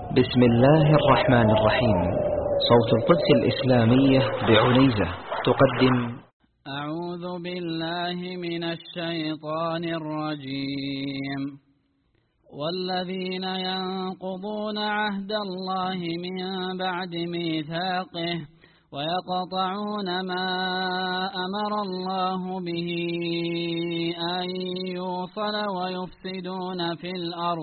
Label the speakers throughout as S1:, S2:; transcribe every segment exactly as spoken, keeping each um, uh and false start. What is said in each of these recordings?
S1: بسم الله الرحمن الرحيم. صوت القدس الإسلامية بعنيزة تقدم
S2: أعوذ بالله من الشيطان الرجيم. والذين ينقضون عهد الله من بعد ميثاقه ويقطعون ما أمر الله به أن يوصل ويفسدون في الأرض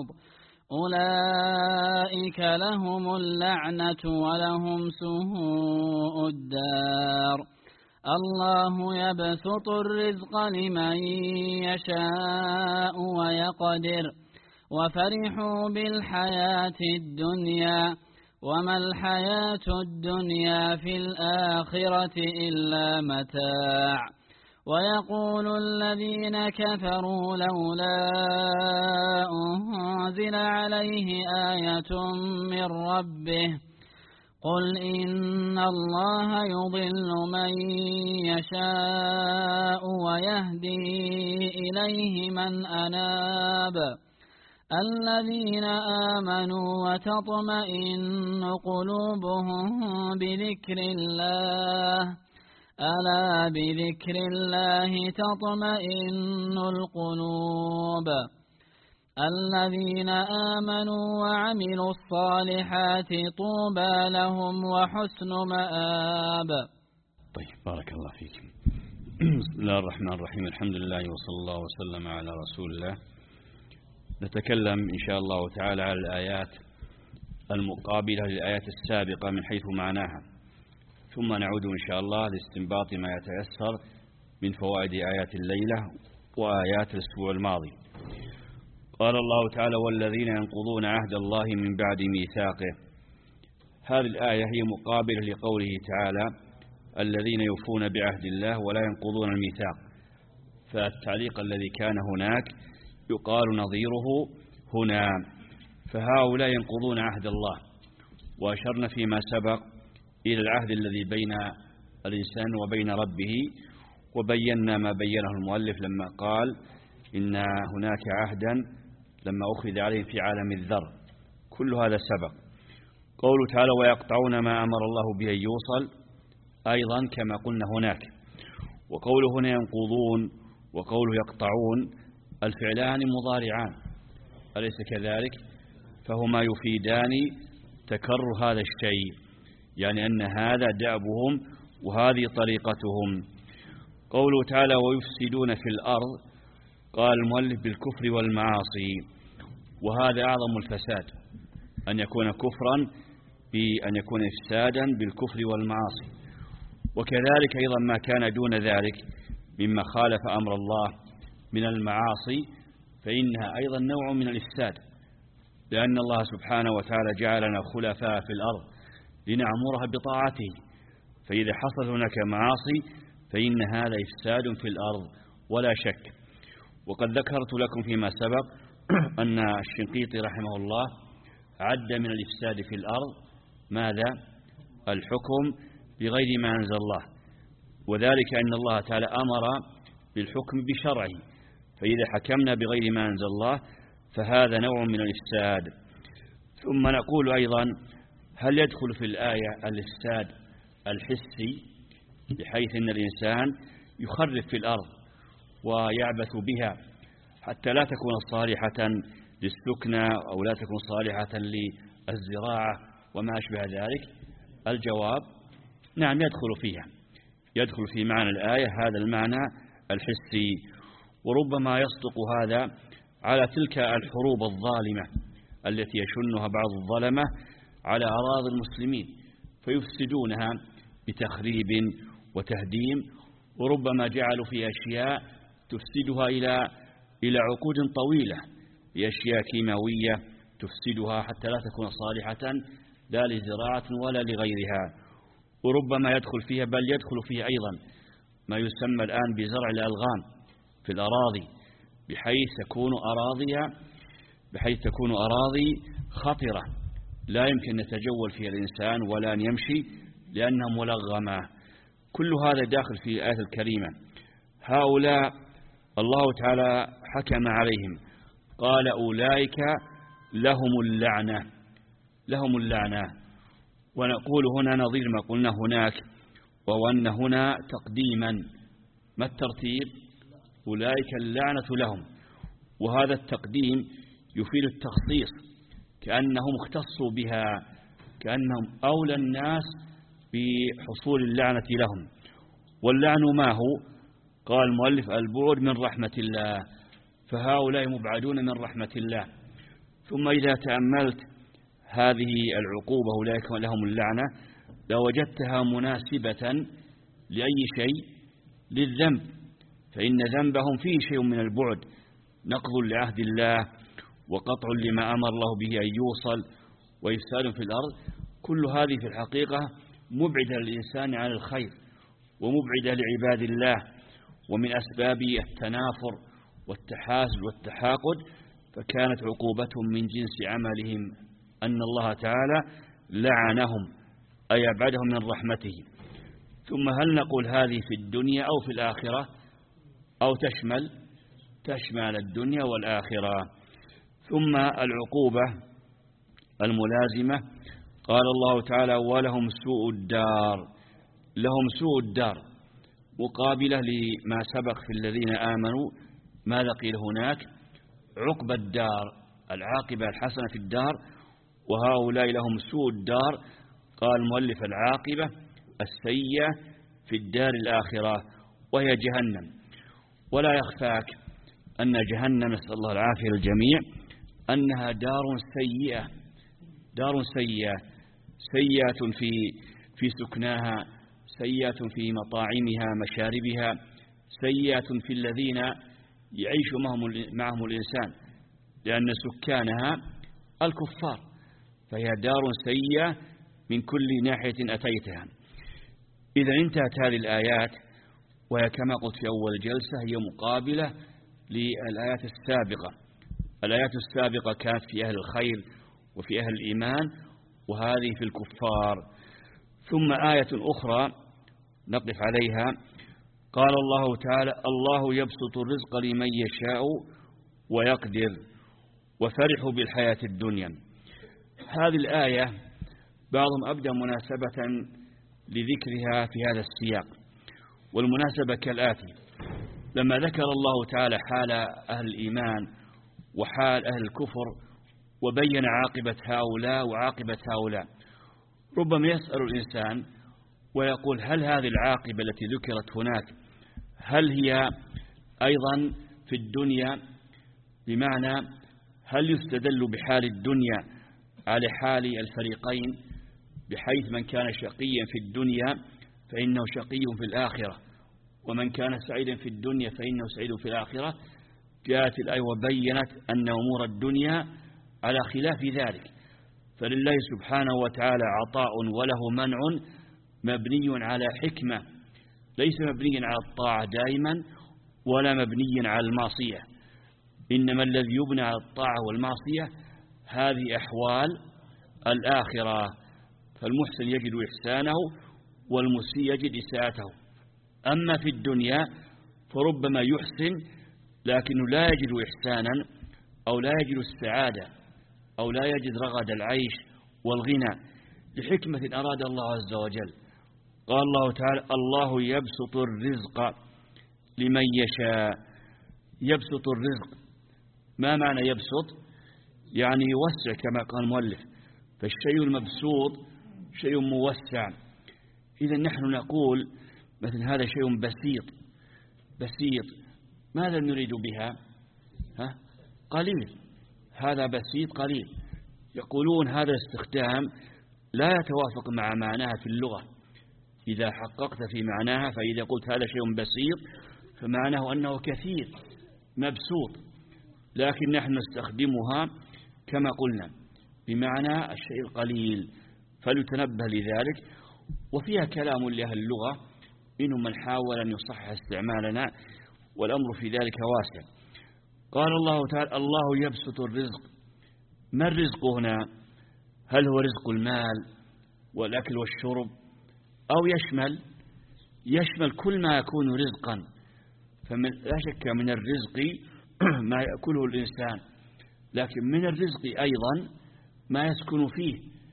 S2: أولئك لهم اللعنة ولهم سوء الدار. الله يبسط الرزق لمن يشاء ويقدر وفرحوا بالحياة الدنيا وما الحياة الدنيا في الآخرة إلا متاع. ويقول الذين كفروا لولا أنزل عليه آية من ربه قل إن الله يضل من يشاء ويهدي إليه من أناب. الذين آمنوا وتطمئن قلوبهم بذكر الله ألا بذكر الله تطمئن القلوب. الذين آمنوا وعملوا الصالحات طوبى لهم وحسن مآب.
S3: طيب، بارك الله فيكم. بسم الله الرحمن الرحيم. الحمد لله وصلى الله وسلم على رسول الله. نتكلم إن شاء الله تعالى على الآيات المقابلة للآيات السابقة من حيث معناها، ثم نعود إن شاء الله لاستنباط ما يتيسر من فوائد آيات الليلة وآيات الأسبوع الماضي. قال الله تعالى: والذين ينقضون عهد الله من بعد ميثاقه. هذه الآية هي مقابلة لقوله تعالى: الذين يوفون بعهد الله ولا ينقضون الميثاق. فالتعليق الذي كان هناك يقال نظيره هنا. فهؤلاء ينقضون عهد الله، وأشرنا فيما سبق إلى العهد الذي بين الإنسان وبين ربه، وبينا ما بينه المؤلف لما قال إن هناك عهدا لما أخذ عليهم في عالم الذر. كل هذا سبق. قوله تعالى: ويقطعون ما أمر الله به أن يوصل، أيضا كما قلنا هناك. وقوله هنا ينقضون وقوله يقطعون الفعلان مضارعان، أليس كذلك؟ فهما يفيدان تكرر هذا الشيء، يعني أن هذا دأبهم وهذه طريقتهم. قوله تعالى: ويفسدون في الأرض، قال المؤلف بالكفر والمعاصي، وهذا أعظم الفساد، أن يكون كفرا بأن يكون إفسادا بالكفر والمعاصي. وكذلك أيضا ما كان دون ذلك مما خالف أمر الله من المعاصي فإنها أيضا نوع من الإفساد، لأن الله سبحانه وتعالى جعلنا خلفاء في الأرض لنعمرها بطاعته، فإذا حصل هناك معاصي فإن هذا إفساد في الأرض ولا شك. وقد ذكرت لكم فيما سبق أن الشنقيطي رحمه الله عد من الإفساد في الأرض ماذا؟ الحكم بغير ما أنزل الله، وذلك أن الله تعالى أمر بالحكم بشرعه، فإذا حكمنا بغير ما أنزل الله فهذا نوع من الإفساد. ثم نقول أيضا: هل يدخل في الآية الإفساد الحسي، بحيث أن الإنسان يخرب في الأرض ويعبث بها حتى لا تكون صالحة للسكنى أو لا تكون صالحة للزراعة وما أشبه ذلك؟ الجواب: نعم، يدخل فيها، يدخل في معنى الآية هذا المعنى الحسي. وربما يصدق هذا على تلك الحروب الظالمة التي يشنها بعض الظلمة على أراضي المسلمين فيفسدونها بتخريب وتهديم، وربما جعلوا في أشياء تفسدها إلى إلى عقود طويلة، بأشياء كيماوية تفسدها حتى لا تكون صالحة لا لزراعة ولا لغيرها. وربما يدخل فيها، بل يدخل فيها أيضا ما يسمى الآن بزرع الألغام في الأراضي، بحيث تكون أراضي بحيث تكون أراضي خطرة لا يمكن يتجول فيها الإنسان ولا أن يمشي لأنها ملغمة. كل هذا داخل في الآية الكريمة. هؤلاء الله تعالى حكم عليهم، قال: أولئك لهم اللعنة. لهم اللعنة. ونقول هنا نظير ما قلنا هناك، وهو أن هنا تقديما. ما الترتيب؟ أولئك اللعنة لهم، وهذا التقديم يفيد التخصيص، كأنهم اختصوا بها، كأنهم أولى الناس بحصول اللعنة لهم. واللعن ما هو؟ قال المؤلف البعد من رحمة الله، فهؤلاء مبعدون من رحمة الله. ثم إذا تأملت هذه العقوبة أولئك لهم اللعنة لوجدتها مناسبة لأي شيء؟ للذنب، فإن ذنبهم فيه شيء من البعد، نقض لعهد الله وقطع لما أمر الله به أن يوصل وإفساد في الأرض. كل هذه في الحقيقة مبعدة للإنسان عن الخير ومبعدة لعباد الله، ومن أسباب التنافر والتحاسد والتحاقد، فكانت عقوبتهم من جنس عملهم، أن الله تعالى لعنهم أي أبعدهم من رحمته. ثم هل نقول هذه في الدنيا أو في الآخرة؟ أو تشمل تشمل الدنيا والآخرة. ثم العقوبة الملازمة قال الله تعالى ولهم سوء الدار. لهم سوء الدار مقابلة لما سبق في الذين آمنوا. ماذا قيل هناك؟ عقب الدار، العاقبة الحسنة في الدار، وهؤلاء لهم سوء الدار. قال المؤلف العاقبة السيئة في الدار الآخرة وهي جهنم. ولا يخفاك أن جهنم، نسأل الله العافية للجميع، أنها دار سيئة، دار سيئة، سيئة في في سكناها، سيئة في مطاعمها مشاربها، سيئة في الذين يعيش معهم معهم الإنسان، لأن سكانها الكفار، فهي دار سيئة من كل ناحية أتيتها. إذا انتهت هذه الآيات، وهي كما قلت في أول جلسة هي مقابلة للآيات السابقة. الآيات السابقة كانت في أهل الخير وفي أهل الإيمان، وهذه في الكفار. ثم آية أخرى نقف عليها، قال الله تعالى الله يبسط الرزق لمن يشاء ويقدر وفرحوا بالحياة الدنيا. هذه الآية بعضهم أبدى مناسبة لذكرها في هذا السياق، والمناسبة كالآتي: لما ذكر الله تعالى حال أهل الإيمان وحال أهل الكفر وبين عاقبة هؤلاء وعاقبة هؤلاء، ربما يسأل الإنسان ويقول هل هذه العاقبة التي ذكرت هناك هل هي أيضا في الدنيا؟ بمعنى هل يستدل بحال الدنيا على حال الفريقين، بحيث من كان شقيا في الدنيا فإنه شقي في الآخرة، ومن كان سعيدا في الدنيا فإنه سعيد في الآخرة؟ جاءت الآية وبينت أن أمور الدنيا على خلاف ذلك، فلله سبحانه وتعالى عطاء وله منع مبني على حكمة، ليس مبني على الطاعة دائما ولا مبني على المعصية، إنما الذي يبنى على الطاعة والمعصية هذه أحوال الآخرة، فالمحسن يجد إحسانه والمسيء يجد إساءته. أما في الدنيا فربما يحسن لكنه لا يجد إحسانا أو لا يجد السعادة أو لا يجد رغد العيش والغنى لحكمة أراد الله عز وجل. قال الله تعالى الله يبسط الرزق لمن يشاء. يبسط الرزق، ما معنى يبسط؟ يعني يوسع كما قال المؤلف، فالشيء المبسوط شيء موسع. إذا نحن نقول مثل هذا شيء بسيط، بسيط ماذا نريد بها؟ ها؟ قليل، هذا بسيط قليل. يقولون هذا الاستخدام لا يتوافق مع معناها في اللغة. إذا حققت في معناها، فإذا قلت هذا شيء بسيط فمعناه أنه كثير مبسوط، لكن نحن نستخدمها كما قلنا بمعنى الشيء القليل، فلتنبه لذلك. وفيها كلام لأهل اللغة، منهم من حاول أن يصحح استعمالنا، والأمر في ذلك واسع. قال الله تعالى الله يبسط الرزق. ما الرزق هنا؟ هل هو رزق المال والأكل والشرب، أو يشمل يشمل كل ما يكون رزقا؟ فمن لا شك من الرزق ما يأكله الإنسان، لكن من الرزق أيضا ما يسكن فيه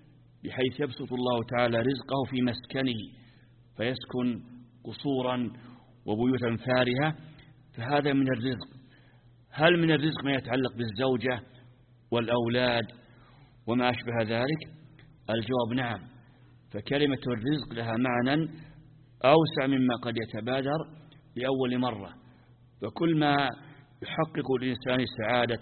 S3: بحيث يبسط الله تعالى رزقه في مسكنه فيسكن قصورا وبيوتا فارهة، فهذا من الرزق. هل من الرزق ما يتعلق بالزوجة والأولاد وما أشبه ذلك؟ الجواب نعم. فكلمة الرزق لها معنى أوسع مما قد يتبادر لأول مرة، فكل ما يحقق الإنسان سعادة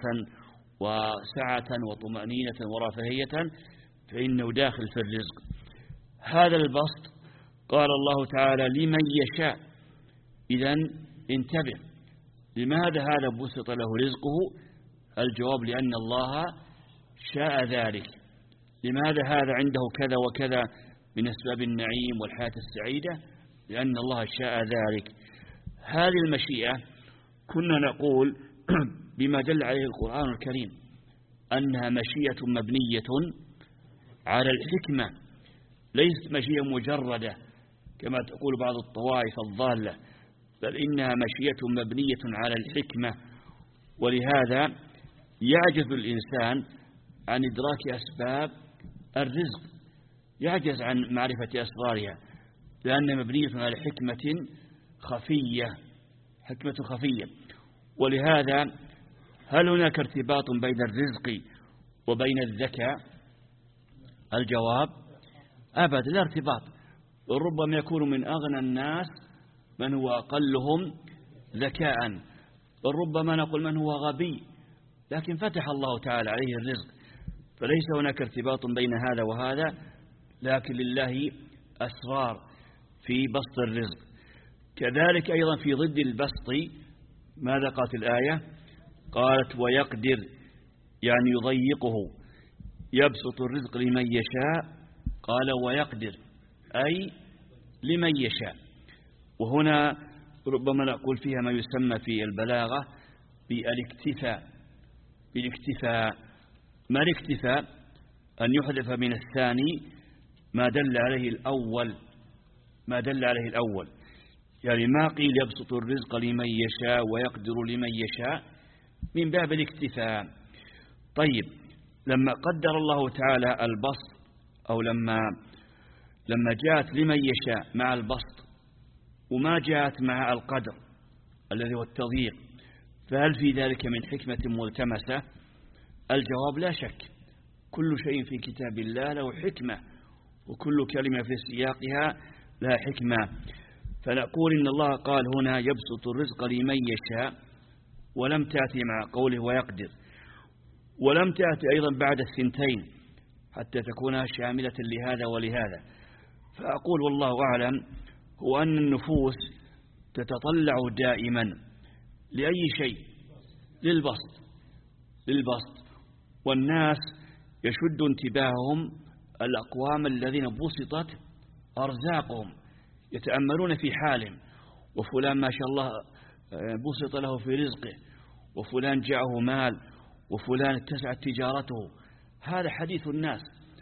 S3: وسعة وطمأنينة ورفاهية فإنه داخل في الرزق. هذا البسط قال الله تعالى لمن يشاء. إذن انتبه، لماذا هذا بسط له رزقه؟ الجواب لأن الله شاء ذلك. لماذا هذا عنده كذا وكذا من أسباب النعيم والحياة السعيدة؟ لأن الله شاء ذلك. هذه المشيئة كنا نقول بما دل عليه القرآن الكريم أنها مشيئة مبنية على الحكمة، ليست مشيئة مجردة كما تقول بعض الطوائف الضالة، بل إنها مشيئة مبنية على الحكمة. ولهذا يعجز الإنسان عن إدراك أسباب الرزق، يعجز عن معرفة أسرارها، لأنها مبنية على حكمة خفية، حكمة خفية. ولهذا هل هناك ارتباط بين الرزق وبين الذكاء؟ الجواب أبدا، لا ارتباط. وربما يكون من أغنى الناس من هو أقلهم ذكاء، وربما نقول من هو غبي لكن فتح الله تعالى عليه الرزق، فليس هناك ارتباط بين هذا وهذا، لكن لله أسرار في بسط الرزق. كذلك أيضا في ضد البسط ماذا قالت الآية؟ قالت ويقدر، يعني يضيقه، يبسط الرزق لمن يشاء. قال ويقدر أي لمن يشاء. وهنا ربما نقول فيها ما يسمى في البلاغة بالاكتفاء. بالاكتفاء ما الاكتفاء؟ أن يحذف من الثاني ما دل عليه الأول، ما دل عليه الأول، يعني ما قيل يبسط الرزق لمن يشاء ويقدر لمن يشاء من باب الاكتفاء. طيب، لما قدر الله تعالى البسط، أو لما لما جاءت لمن يشاء مع البسط وما جاءت مع القدر الذي هو التضييق، فهل في ذلك من حكمة ملتمسة؟ الجواب لا شك، كل شيء في كتاب الله له حكمة، وكل كلمة في سياقها لها حكمة. فنقول إن الله قال هنا يبسط الرزق لمن يشاء، ولم تأتي مع قوله ويقدر، ولم تأتي أيضا بعد الثنتين حتى تكون شاملة لهذا ولهذا. فأقول والله أعلم هو أن النفوس تتطلع دائما لأي شيء؟ للبسط، للبسط. والناس يشد انتباههم الأقوام الذين بسطت أرزاقهم، يتأملون في حالهم، وفلان ما شاء الله بسط له في رزقه، وفلان جاءه مال، وفلان اتسعت تجارته. هذا حديث الناس،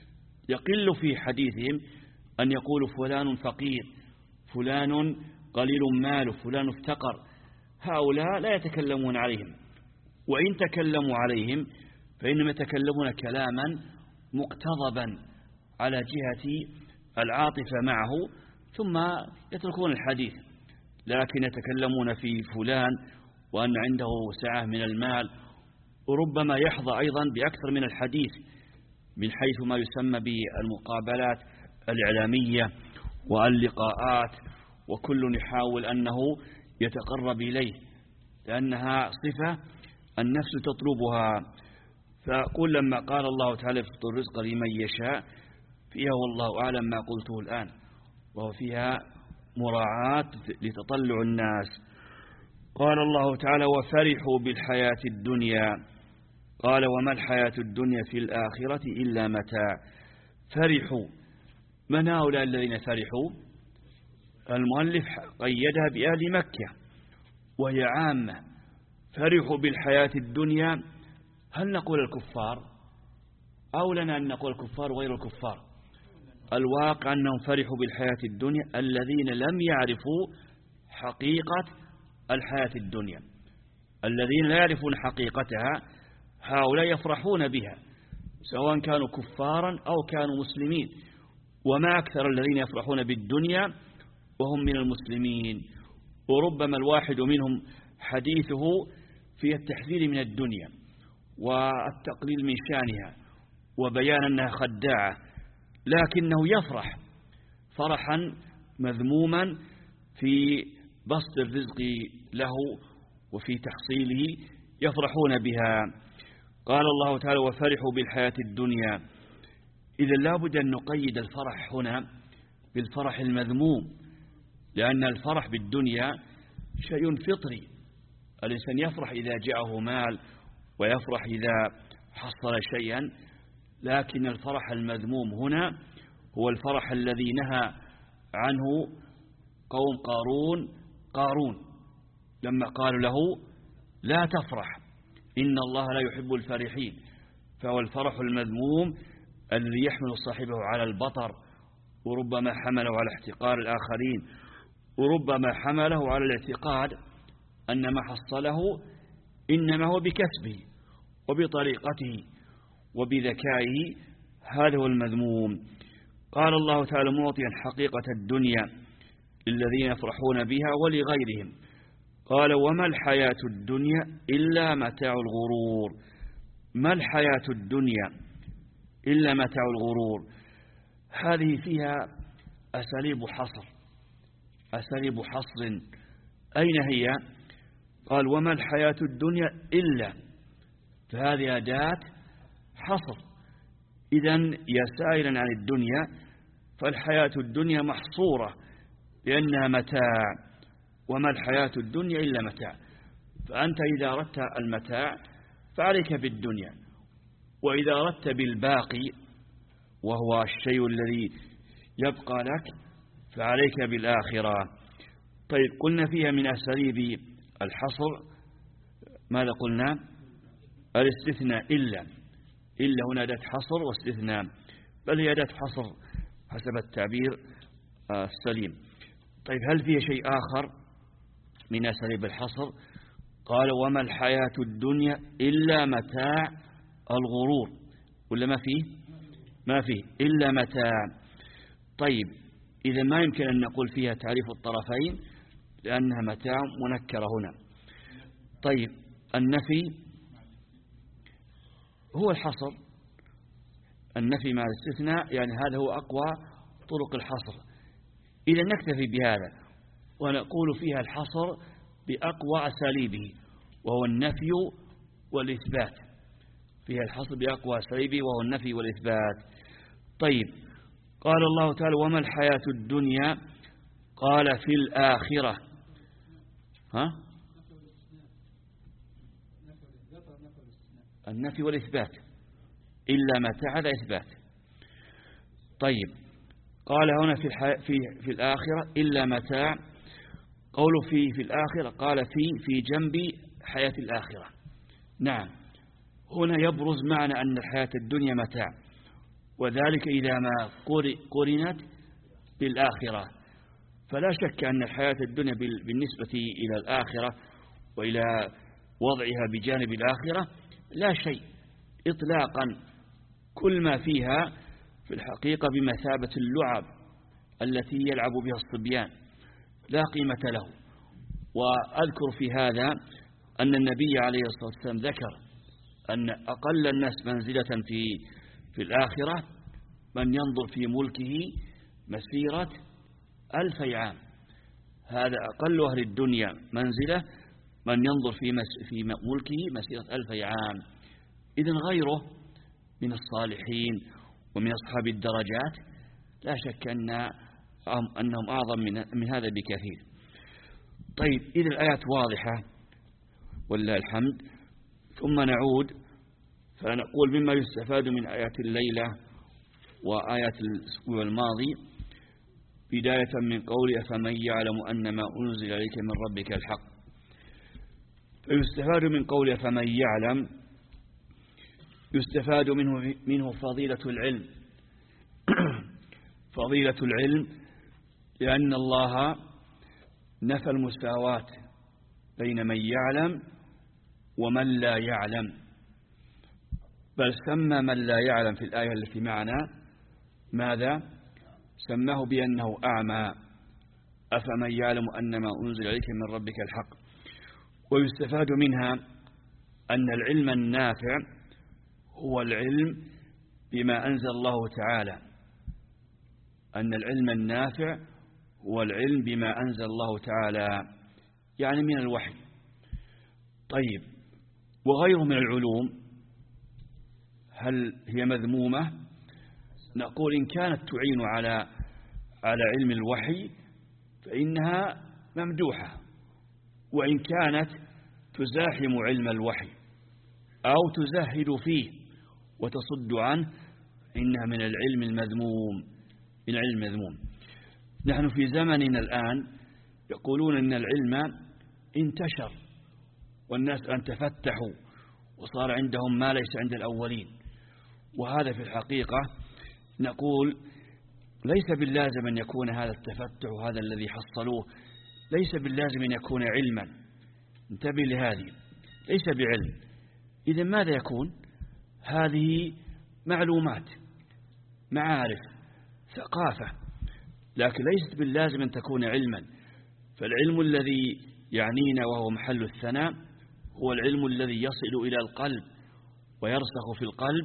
S3: يقل في حديثهم أن يقولوا فلان فقير، فلان قليل مال، فلان افتقر. هؤلاء لا يتكلمون عليهم، وإن تكلموا عليهم فإنهم يتكلمون كلاما مقتضبا على جهة العاطفة معه، ثم يتركون الحديث. لكن يتكلمون في فلان وأن عنده سعة من المال، وربما يحظى أيضا بأكثر من الحديث من حيث ما يسمى بالمقابلات الإعلامية واللقاءات، وكل يحاول أنه يتقرب إليه لأنها صفة النفس تطلبها. فأقول لما قال الله تعالى يبسط الرزق لمن يشاء، فيها والله أعلم ما قلته الآن، وهو فيها مراعاة لتطلع الناس. قال الله تعالى وفرحوا بالحياة الدنيا. قال وما الحياة الدنيا في الآخرة إلا متاع. فرحوا، من هؤلاء الذين فرحوا؟ المؤلف قيدها بأهل مكة وهي عامة. فرحوا بالحياة الدنيا، هل نقول الكفار أو لنا أن نقول الكفار وغير الكفار؟ الواقع أنهم فرحوا بالحياة الدنيا الذين لم يعرفوا حقيقة الحياة الدنيا. الذين لا يعرفون حقيقتها هؤلاء يفرحون بها، سواء كانوا كفارا أو كانوا مسلمين. وما أكثر الذين يفرحون بالدنيا وهم من المسلمين. وربما الواحد منهم حديثه في التحذير من الدنيا والتقليل من شانها وبيان أنها خداعة، لكنه يفرح فرحا مذموما في بسط الرزق له وفي تحصيله، يفرحون بها. قال الله تعالى: وفرحوا بالحياة الدنيا. إذا لابد أن نقيد الفرح هنا بالفرح المذموم، لأن الفرح بالدنيا شيء فطري، الإنسان يفرح إذا جاءه مال ويفرح إذا حصل شيئا، لكن الفرح المذموم هنا هو الفرح الذي نهى عنه قوم قارون قارون لما قالوا له: لا تفرح إن الله لا يحب الفرحين. فهو الفرح المذموم الذي يحمل صاحبه على البطر، وربما حمله على احتقار الآخرين، وربما حمله على الاعتقاد أن ما حصله إنما هو بكسبه وبطريقته وبذكائه. هذا هو المذموم. قال الله تعالى معطيا حقيقة الدنيا للذين يفرحون بها ولغيرهم، قال: وما الحياة الدنيا إلا متاع الغرور. ما الحياة الدنيا إلا متاع الغرور. هذه فيها أساليب حصر أساليب حصر. أين هي؟ قال: وما الحياة الدنيا إلا، فهذه أداة حصر. إذن يا سائلا عن الدنيا فالحياة الدنيا محصورة لأنها متاع، وما الحياة الدنيا إلا متاع. فأنت إذا أردت المتاع فعليك بالدنيا، وإذا أردت بالباقي وهو الشيء الذي يبقى لك فعليك بالآخرة. طيب، قلنا فيها من أساليب الحصر ماذا قلنا؟ الاستثناء. إلا إلا هنا أداة حصر واستثناء، بل هي أداة حصر حسب التعبير السليم. طيب، هل فيها شيء آخر من أساليب الحصر؟ قال: وما الحياة الدنيا إلا متاع الغرور. ولا ما فيه؟ ما فيه إلا متاع. طيب، إذا ما يمكن أن نقول فيها تعريف الطرفين لأنها متاع منكرة هنا. طيب، النفي هو الحصر، النفي مع الاستثناء، يعني هذا هو أقوى طرق الحصر. إذا نكتفي بهذا ونقول فيها الحصر بأقوى أساليبه وهو النفي والإثبات. فيها الحصر بأقوى أساليبه وهو النفي والإثبات. طيب، قال الله تعالى: وما الحياة الدنيا، قال: في الآخرة. ها؟ النفي والإثبات. إلا متاع هذا إثبات. طيب، قال هنا في, الحي... في, في الآخرة إلا متاع. قوله في في الآخرة قال في في جنب حياة الآخرة. نعم، هنا يبرز معنى أن الحياة الدنيا متاع، وذلك إذا ما قرنت بالآخرة. فلا شك أن الحياة الدنيا بالنسبة إلى الآخرة وإلى وضعها بجانب الآخرة لا شيء إطلاقا. كل ما فيها في الحقيقة بمثابة اللعب التي يلعب بها الصبيان، لا قيمة له. وأذكر في هذا أن النبي عليه الصلاة والسلام ذكر أن أقل الناس منزلة في في الآخرة من ينظر في ملكه مسيرة ألف عام. هذا أقل أهل الدنيا منزلة، من ينظر في في ملكه مسيرة ألف عام. إذن غيره من الصالحين ومن أصحاب الدرجات لا شك أن أنهم أعظم من من هذا بكثير. طيب، إذا الآيات واضحة ولله الحمد. ثم نعود فنقول مما يستفاد من آيات الليلة وآيات الأسبوع الماضي، بداية من قول أفمن يعلم أن ما أنزل إليك من ربك الحق. فيستفاد من قول أفمن يعلم، يستفاد منه منه فضيلة العلم فضيلة العلم، لأن الله نفى المساواة بين من يعلم ومن لا يعلم. بل سمى من لا يعلم في الآية التي معنا ماذا؟ سماه بأنه أعمى. أفمن يعلم أن ما أنزل إليك من ربك الحق. ويستفاد منها أن العلم النافع هو العلم بما أنزل الله تعالى، أن العلم النافع هو العلم بما أنزل الله تعالى، يعني من الوحي. طيب، وغيره من العلوم هل هي مذمومة؟ نقول إن كانت تعين على على علم الوحي فإنها ممدوحة، وإن كانت تزاحم علم الوحي أو تزهد فيه وتصد عنه إنها من العلم المذموم، من العلم المذموم. نحن في زمننا الآن يقولون إن العلم انتشر والناس أن تفتحوا وصار عندهم ما ليس عند الأولين، وهذا في الحقيقة نقول ليس باللازم أن يكون هذا التفتح وهذا الذي حصلوه ليس باللازم أن يكون علما. انتبه لهذه، ليس بعلم. إذن ماذا يكون؟ هذه معلومات، معارف، ثقافة، لكن ليست باللازم أن تكون علما. فالعلم الذي يعنينا وهو محل الثناء هو العلم الذي يصل إلى القلب ويرسخ في القلب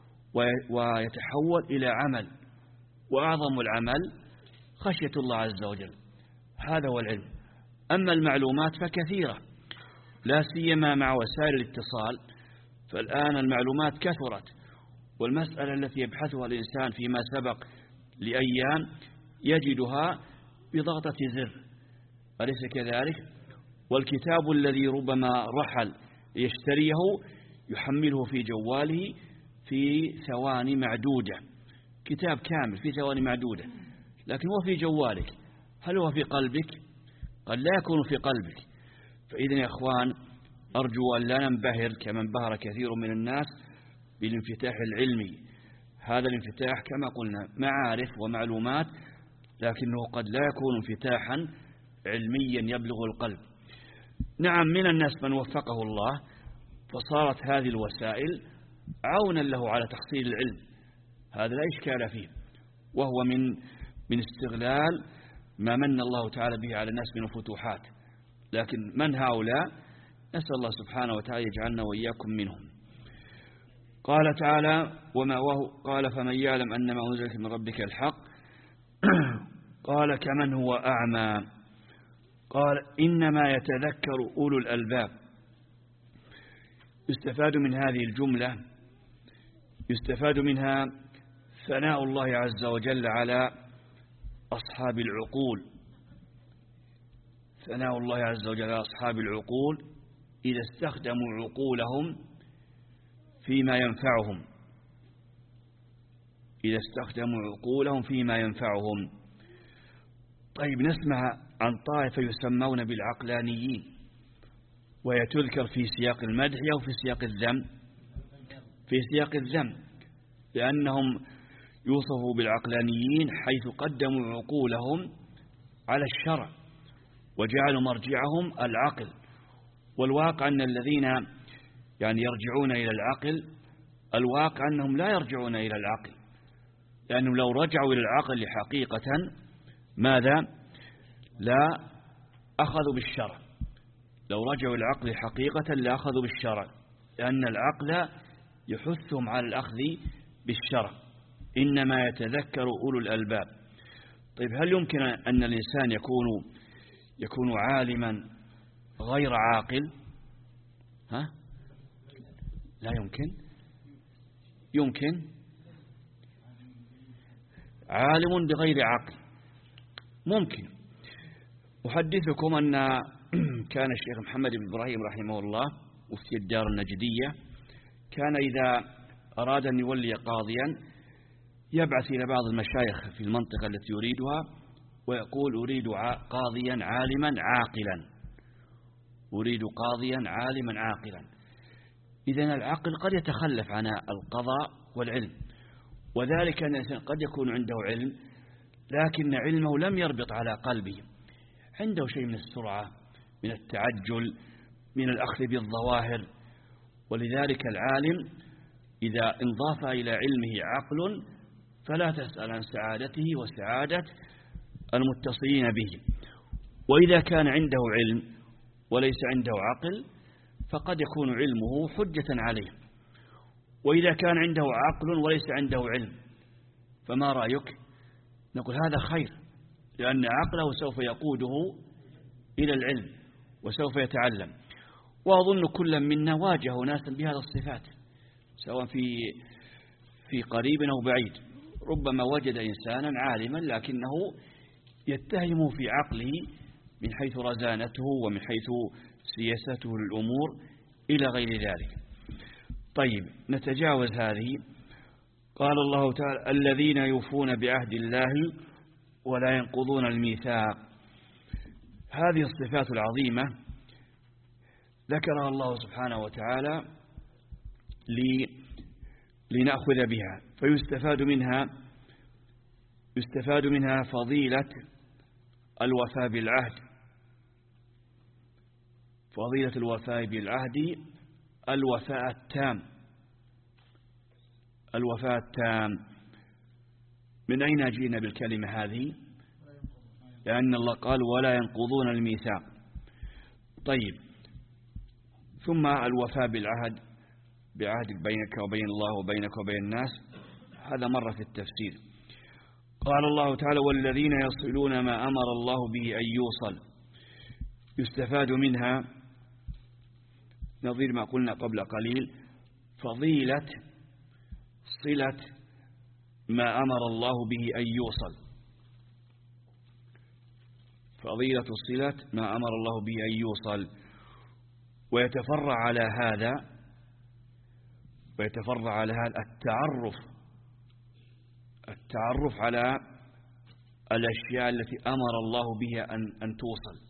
S3: ويتحول إلى عمل، وأعظم العمل خشية الله عز وجل. هذا هو العلم. أما المعلومات فكثيرة، لا سيما مع وسائل الاتصال، فالآن المعلومات كثرت، والمسألة التي يبحثها الإنسان فيما سبق لأيام يجدها بضغطة زر، أليس كذلك؟ والكتاب الذي ربما رحل يشتريه يحمله في جواله في ثواني معدودة، كتاب كامل في ثواني معدودة، لكن هو في جوالك. هل هو في قلبك؟ قد لا يكون في قلبك. فإذن يا أخوان أرجو أن لا ننبهر كما انبهر كثير من الناس بالانفتاح العلمي. هذا الانفتاح كما قلنا معارف ومعلومات، لكنه قد لا يكون انفتاحا علميا يبلغ القلب. نعم، من الناس من وفقه الله فصارت هذه الوسائل عونا له على تحصيل العلم، هذا لا إشكال فيه، وهو من من استغلال ما من الله تعالى به على الناس من الفتوحات. لكن من هؤلاء؟ نسأل الله سبحانه وتعالى يجعلنا وإياكم منهم. قال تعالى وما وهو قال فمن يعلم أن ما أنزل من ربك الحق قال كمن هو أعمى. قال إنما يتذكر أولو الألباب. يستفاد من هذه الجملة يستفاد منها ثناء الله عز وجل على أصحاب العقول، ثناء الله عز وجل على أصحاب العقول إذا استخدموا عقولهم فيما ينفعهم، إذا استخدموا عقولهم فيما ينفعهم. طيب، نسمع عن طائفة يسمون بالعقلانيين، وهي تذكر في سياق المدح أو في سياق الذم؟ في سياق الذم، لأنهم يوصفوا بالعقلانيين حيث قدموا عقولهم على الشرع وجعلوا مرجعهم العقل. والواقع أن الذين يعني يرجعون إلى العقل، الواقع أنهم لا يرجعون إلى العقل، لأنهم لو رجعوا إلى العقل حقيقة ماذا؟ لا أخذوا بالشرع. لو رجعوا إلى العقل حقيقة لا أخذوا بالشرع، لأن العقل يحثهم على الأخذ بالشرع. إنما يتذكر أولو الألباب. طيب، هل يمكن أن الإنسان يكون يكون عالما غير عاقل؟ ها؟ لا يمكن. يمكن عالم بغير عقل، ممكن. أحدثكم أن كان الشيخ محمد بن إبراهيم رحمه الله مفتي الدار النجدية كان إذا أراد أن يولي قاضيا يبعث إلى بعض المشايخ في المنطقة التي يريدها ويقول أريد قاضيا عالما عاقلا، أريد قاضيا عالما عاقلا. إذن العقل قد يتخلف عن القضاء والعلم، وذلك أن الإنسان قد يكون عنده علم لكن علمه لم يربط على قلبه، عنده شيء من السرعة، من التعجل، من الأخذ بالظواهر. ولذلك العالم إذا انضاف إلى علمه عقل فلا تسأل عن سعادته وسعادة المتصلين به. وإذا كان عنده علم وليس عنده عقل فقد يكون علمه حجة عليه. وإذا كان عنده عقل وليس عنده علم فما رأيك؟ نقول هذا خير، لأن عقله سوف يقوده إلى العلم وسوف يتعلم. وأظن كل منا واجه ناسا بهذا الصفات سواء في في قريب أو بعيد. ربما وجد إنسانا عالما لكنه يتهم في عقله من حيث رزانته ومن حيث سياسته للأمور إلى غير ذلك. طيب نتجاوز هذه. قال الله تعالى الذين يوفون بعهد الله ولا ينقضون الميثاق. هذه الصفات العظيمة ذكرها الله سبحانه وتعالى لنأخذ بها، فيستفاد منها يستفاد منها فضيلة الوفاء بالعهد، فضيلة الوفاء بالعهد الوفاء التام. الوفاء التام من أين جئنا بالكلمة هذه؟ لأن الله قال ولا ينقضون الميثاق. طيب ثم الوفاء بالعهد بعهد بينك وبين الله وبينك وبين الناس، هذا مرة في التفسير. قال الله تعالى والذين يصلون ما أمر الله به أن يوصل. يستفاد منها نظير ما قلنا قبل قليل فضيلة صلة ما أمر الله به أن يوصل، فضيلة صلة ما أمر الله به أن يوصل. ويتفرع على هذا ويتفرع على هذا التعرف التعرف على الأشياء التي أمر الله بها أن أن توصل.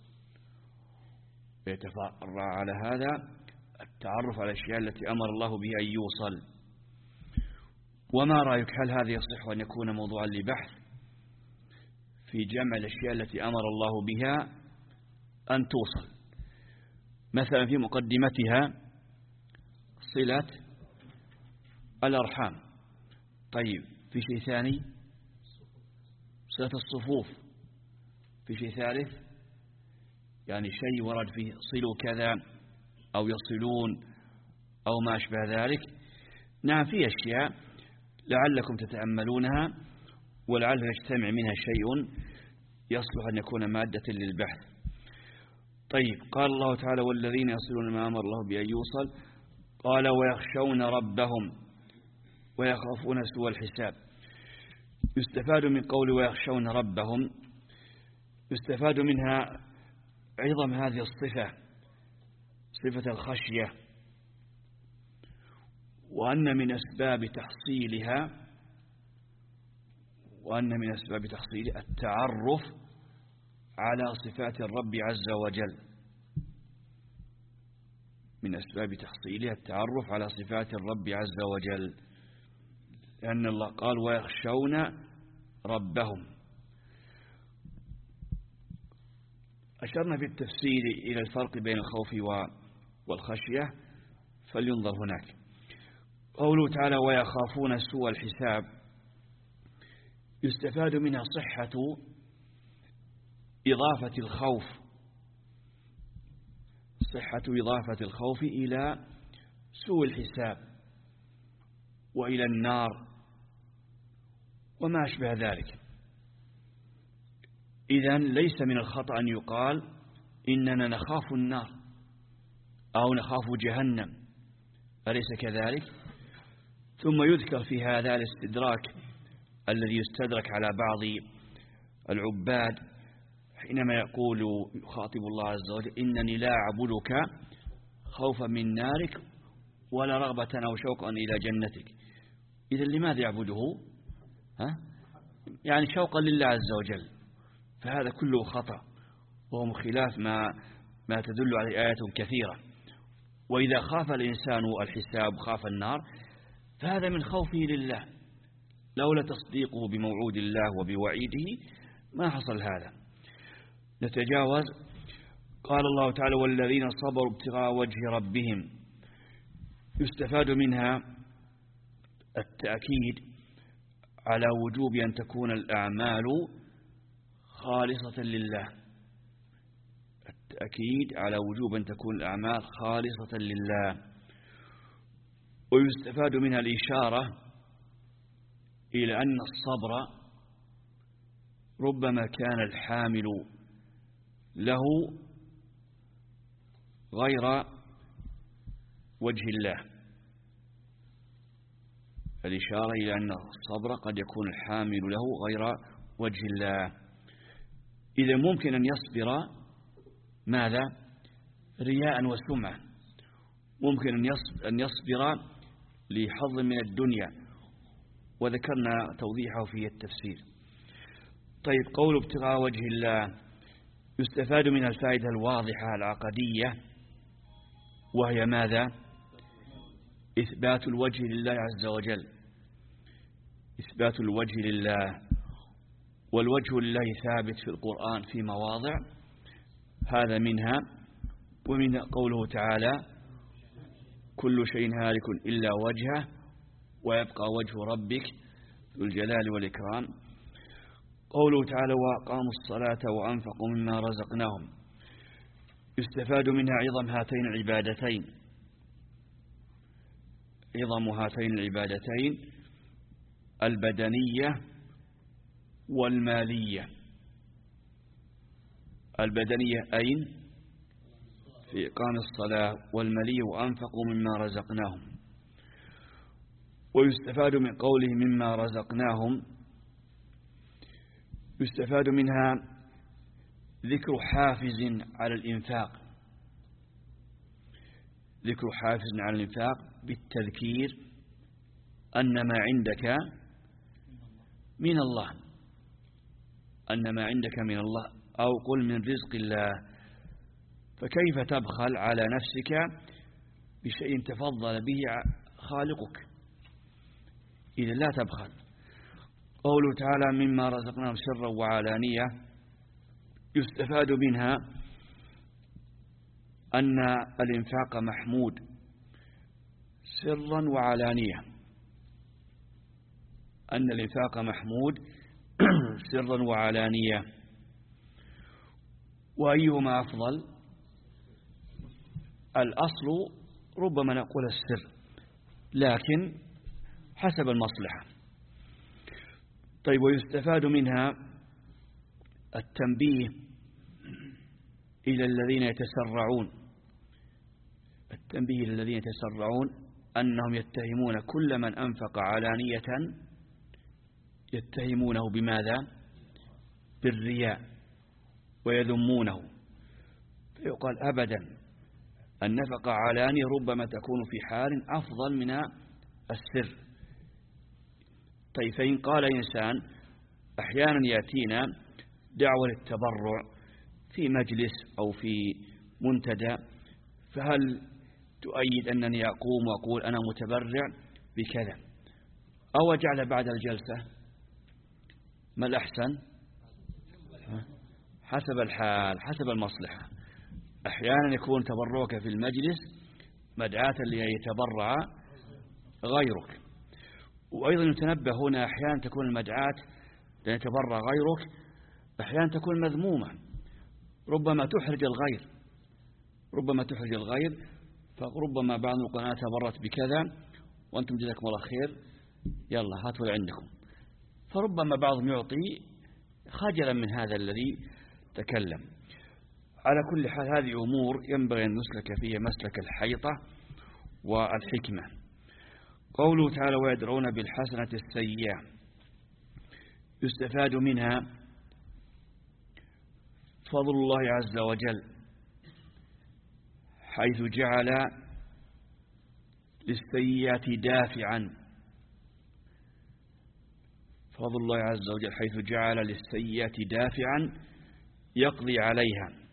S3: يتفرع على هذا التعرف على الأشياء التي أمر الله بها أن يوصل. وما رأيك هل هذا يصح أن يكون موضوعا لبحث في جمع الأشياء التي أمر الله بها أن توصل؟ مثلا في مقدمتها صلة الأرحام. طيب في شيء ثاني صلة الصفوف، في شيء ثالث يعني شيء ورد فيه صلوا كذا أو يصلون أو ما أشبه ذلك. نعم في أشياء لعلكم تتأملونها ولعل يجتمع منها شيء يصلح أن يكون مادة للبحث. طيب قال الله تعالى والذين يصلون ما أمر الله بأن يوصل. قال ويخشون ربهم ويخافون سوء الحساب. يستفاد من قول ويخشون ربهم، يستفاد منها عظم هذه الصفة، صفة الخشية، وأن من أسباب تحصيلها وأن من أسباب تحصيلها التعرف على صفات الرب عز وجل. من أسباب تحصيلها التعرف على صفات الرب عز وجل، لأن الله قال ويخشون ربهم. أشرنا في التفسير إلى الفرق بين الخوف والخشية، فلينظر هناك. قوله تعالى ويخافون سوء الحساب، يستفاد منها صحة إضافة الخوف صحة إضافة الخوف إلى سوء الحساب وإلى النار وما أشبه ذلك. إذن ليس من الخطأ أن يقال إننا نخاف النار أو نخاف جهنم، أليس كذلك؟ ثم يذكر في هذا الاستدراك الذي يستدرك على بعض العباد حينما يقول يخاطب الله عز وجل إنني لا أعبدك خوفا من نارك ولا رغبة أو شوقا إلى جنتك. إذن لماذا يعبده؟ ها؟ يعني شوقا لله عز وجل، فهذا كله خطأ وهو خلاف ما ما تدل عليه آيات كثيرة. وإذا خاف الإنسان الحساب خاف النار فهذا من خوفه لله، لولا تصديقه بموعود الله وبوعيده ما حصل هذا. نتجاوز. قال الله تعالى والذين صبروا ابتغاء وجه ربهم، يستفاد منها التأكيد على وجوب أن تكون الأعمال خالصة لله، التأكيد على وجوب أن تكون الأعمال خالصة لله. ويستفاد منها الإشارة إلى أن الصبر ربما كان الحامل له غير وجه الله، الإشارة إلى أن الصبر قد يكون الحامل له غير وجه الله. إذا ممكن أن يصبر ماذا؟ رياء وسمعة، ممكن أن يصبر لحظ من الدنيا، وذكرنا توضيحه في التفسير. طيب، قول ابتغاء وجه الله يستفاد منها الفائدة الواضحة العقدية، وهي ماذا؟ إثبات الوجه لله عز وجل، إثبات الوجه لله، والوجه لله ثابت في القرآن في مواضع، هذا منها. ومن قوله تعالى كل شيء هالك إلا وجهه ويبقى وجه ربك ذو الجلال والإكرام. قوله تعالى وأقاموا الصلاة وأنفقوا مما رزقناهم، يستفاد منها عظم هاتين العبادتين، عظم هاتين العبادتين البدنية والمالية. البدنية أين؟ في إقام الصلاة، والمالية وأنفقوا مما رزقناهم. ويستفاد من قوله مما رزقناهم، يستفاد منها ذكر حافز على الإنفاق، ذكر حافز على الإنفاق بالتذكير أن ما عندك من الله، أن ما عندك من الله، أو قل من رزق الله. فكيف تبخل على نفسك بشيء تفضل به خالقك؟ إذا لا تبخل. قوله تعالى مما رزقناهم سرا وعلانية، يستفاد منها أن الإنفاق محمود سرا وعلانية، أن الإنفاق محمود سرا وعلانية. وأيهما أفضل؟ الأصل ربما نقول السر، لكن حسب المصلحة. طيب، ويستفاد منها التنبيه إلى الذين يتسرعون، التنبيه إلى الذين يتسرعون أنهم يتهمون كل من أنفق علانية، يتهمونه بماذا؟ بالرياء، ويذمونه. فيقال أبدا، النفقة علانية ربما تكون في حال أفضل من السر. طيب، فإن قال إنسان أحيانا يأتينا دعوة للتبرع في مجلس أو في منتدى، فهل تؤيد أنني أقوم وأقول أنا متبرع بكذا، أو أجعل بعد الجلسة؟ ما الأحسن؟ حسب الحال، حسب المصلحة. أحيانا يكون تبرعك في المجلس مدعاة ليتبرع غيرك، وأيضا يتنبه هنا أحيانا تكون المدعاة ليتبرع غيرك أحيانا تكون مذمومة، ربما تحرج الغير، ربما تحرج الغير، فربما بعض القناة تبرت بكذا وأنتم جزاكم الله خير، يلا هاتوا عندكم، فربما بعضهم يعطي خجلا من هذا الذي تكلم. على كل حال، هذه أمور ينبغي أن نسلك فيها مسلك الحيطة والحكمة. قوله تعالى ويدرون بالحسنة السيئة، يستفاد منها فضل الله عز وجل، حيث جعل للسيئات دافعا، فضل الله عز وجل حيث جعل للسيئات دافعا يقضي عليها،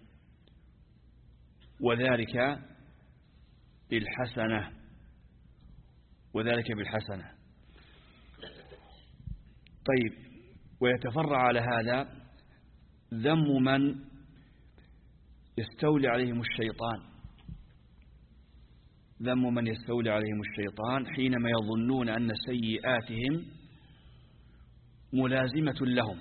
S3: وذلك بالحسنة، وذلك بالحسنة. طيب، ويتفرع على هذا ذم من يستولي عليهم الشيطان، ذم من يستولي عليهم الشيطان حينما يظنون أن سيئاتهم ملازمة لهم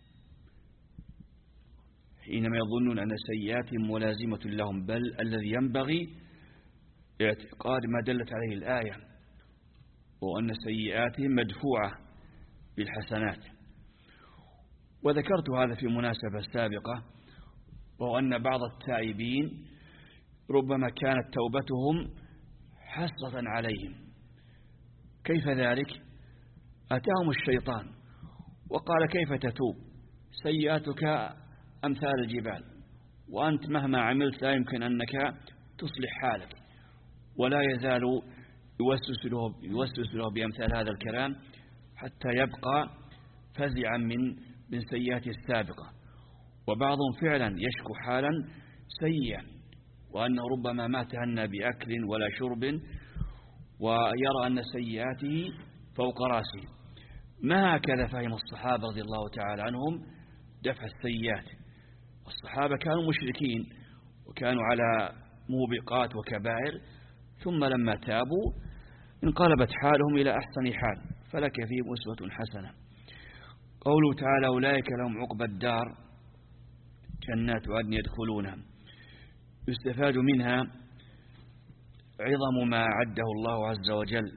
S3: حينما يظنون أن سيئاتهم ملازمة لهم بل الذي ينبغي اعتقاد ما دلت عليه الآية وأن سيئاتهم مدفوعة بالحسنات. وذكرت هذا في مناسبة سابقة، وهو أن بعض التائبين ربما كانت توبتهم حسرة عليهم. كيف ذلك؟ أتاهم الشيطان وقال كيف تتوب؟ سيئاتك أمثال الجبال، وأنت مهما عملت لا يمكن أنك تصلح حالك، ولا يزال يوسوس له, يوسوس له بأمثال هذا الكلام حتى يبقى فزعا من من سيئاته السابقة. وبعضهم فعلا يشكو حالا سيئا، وأنه ربما ما تهنى بأكل ولا شرب، ويرى أن سيئاته فوق راسه. ما هكذا فهم الصحابة رضي الله تعالى عنهم دفع السيئات. الصحابة كانوا مشركين وكانوا على موبقات وكبائر، ثم لما تابوا انقلبت حالهم إلى أحسن حال، فلك فيهم أسوة حسنة. قوله تعالى أولئك لهم عقبى الدار جنات عدن يدخلونها، يستفاد منها عظم ما عده الله عز وجل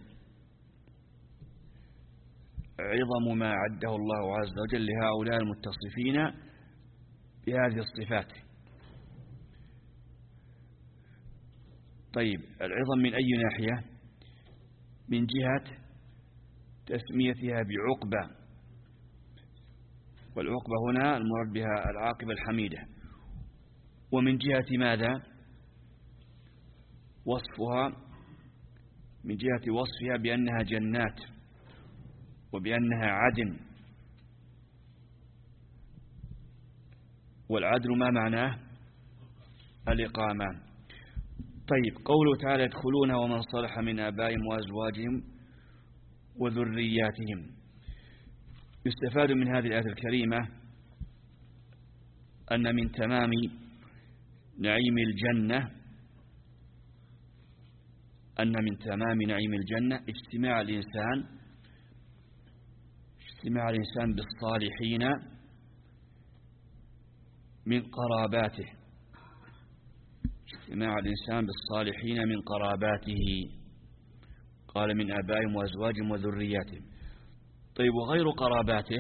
S3: عظم ما عده الله عز وجل لهؤلاء المتصفين بهذه الصفات. طيب، العظم من أي ناحية؟ من جهة تسميتها بعقبة، والعقبة هنا المراد بها العاقبة الحميدة. ومن جهة ماذا؟ وصفها، من جهة وصفها بأنها جنات وبأنها عدن. والعدل ما معناه؟ الإقامة. طيب، قوله تعالى يدخلونها ومن صلح من آبائهم وأزواجهم وذرياتهم، يستفاد من هذه الآية الكريمة أن من تمام نعيم الجنة أن من تمام نعيم الجنة اجتماع الإنسان اجتماع الإنسان بالصالحين من قراباته اجتماع الإنسان بالصالحين من قراباته. قال من آبائهم وأزواجهم وذرياتهم. طيب، وغير قراباته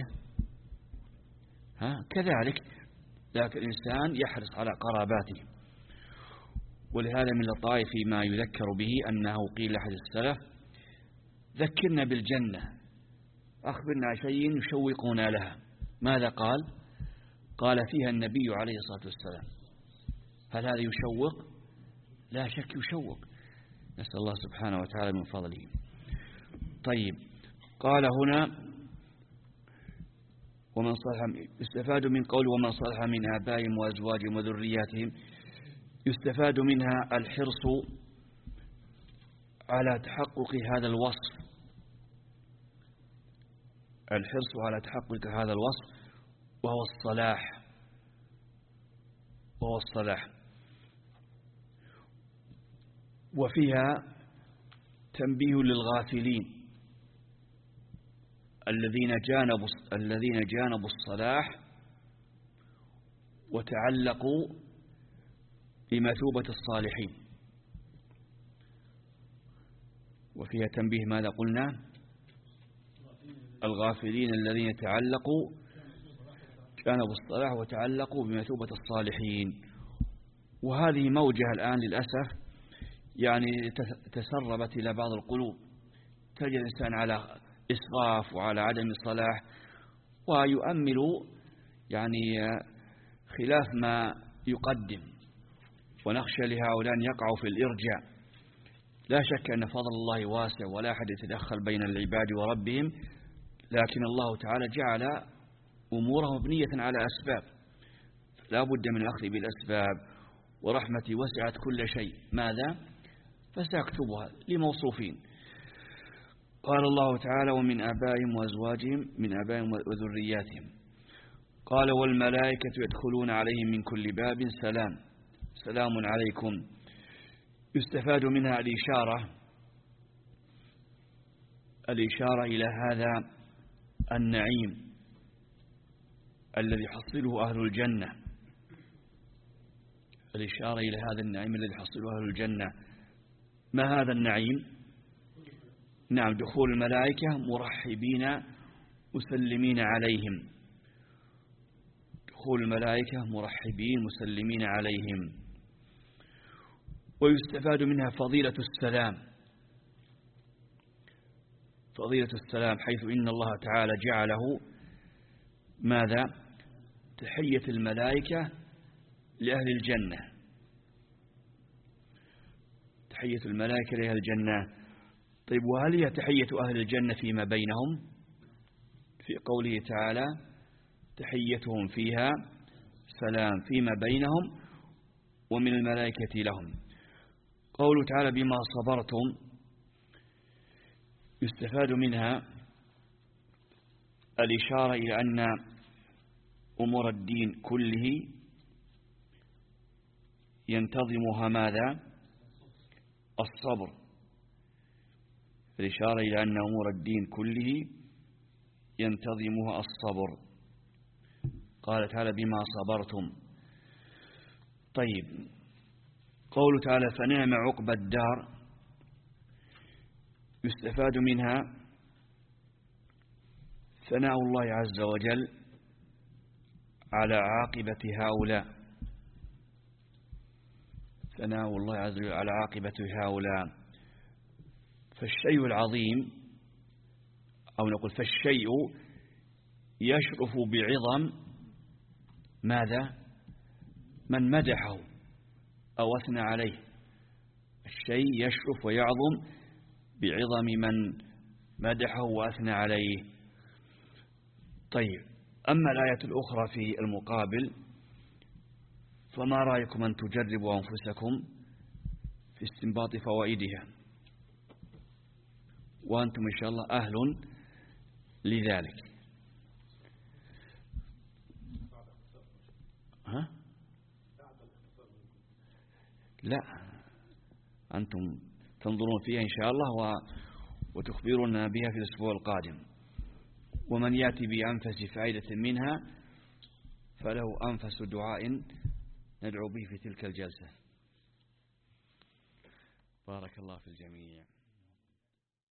S3: ها كذلك، لكن الإنسان يحرص على قراباته. ولهذا من اللطائف ما يذكر به أنه قيل أحد السلف ذكرنا بالجنة، أخبرنا شيء يشوقنا لها. ماذا قال؟ قال فيها النبي عليه الصلاة والسلام. هل هذا يشوق؟ لا شك يشوق، نسأل الله سبحانه وتعالى من فضله. طيب، قال هنا ومن صلح، يستفاد من قول ومن صلح من آبائهم وأزواجهم وذرياتهم، يستفاد منها الحرص على تحقق هذا الوصف الحرص على تحقق هذا الوصف وهو الصلاح وهو الصلاح وفيها تنبيه للغافلين الذين جانبوا الذين جانبوا الصلاح وتعلقوا بمثوبة الصالحين. وفيها تنبيه ماذا قلنا؟ الغافلين الذين تعلقوا جانبوا الصلاح وتعلقوا بمثوبة الصالحين. وهذه موجة الآن للأسف يعني تسربت إلى بعض القلوب، تجد الإنسان على إسراف وعلى عدم الصلاح ويؤمل يعني خلاف ما يقدم، ونخشى لهؤلاء أن يقعوا في الإرجاء. لا شك أن فضل الله واسع ولا أحد يتدخل بين العباد وربهم، لكن الله تعالى جعل أموره مبنية على أسباب، لا بد من الأخذ بالأسباب. ورحمتي وسعت كل شيء، ماذا؟ فسأكتبها لموصوفين. قال الله تعالى ومن آبائهم وأزواجهم من آبائهم وذرياتهم. قال والملائكة يدخلون عليهم من كل باب سلام سلام عليكم. يستفاد منها الإشارة الإشارة إلى هذا النعيم الذي يحصله أهل الجنة الإشارة إلى هذا النعيم الذي يحصله أهل الجنة. ما هذا النعيم؟ نعم، دخول الملائكة مرحبين مسلمين عليهم، دخول الملائكة مرحبين مسلمين عليهم. ويستفاد منها فضيلة السلام، فضيلة السلام، حيث إن الله تعالى جعله ماذا؟ تحية الملائكة لأهل الجنة، تحية الملائكة لأهل الجنة. طيب، وهل هي تحية أهل الجنة فيما بينهم؟ في قوله تعالى تحيتهم فيها سلام فيما بينهم ومن الملائكة لهم. قوله تعالى بما صبرتم، يستفاد منها الإشارة إلى أن أمور الدين كله ينتظمها ماذا؟ الصبر، الإشارة إلى أن أمور الدين كله ينتظمها الصبر. قال تعالى بما صبرتم. طيب، قوله تعالى فنعم عقبى الدار، يستفاد منها ثناء الله عز وجل على عاقبة هؤلاء، ثناء الله عز وجل على عاقبة هؤلاء. فالشيء العظيم، أو نقول فالشيء يشرف بعظم ماذا؟ من مدحه أو أثنى عليه. الشيء يشرف ويعظم بعظم من مدحه وأثنى عليه. طيب، أما الآية الأخرى في المقابل، فما رأيكم أن تجربوا أنفسكم في استنباط فوائدها، وأنتم إن شاء الله أهل لذلك. ها؟ لا، أنتم تنظرون فيها إن شاء الله وتخبرون بها في الأسبوع القادم. ومن يأتي بأنفس فائدة منها فله أنفس دعاء ندعو به في تلك الجلسة. بارك الله في الجميع.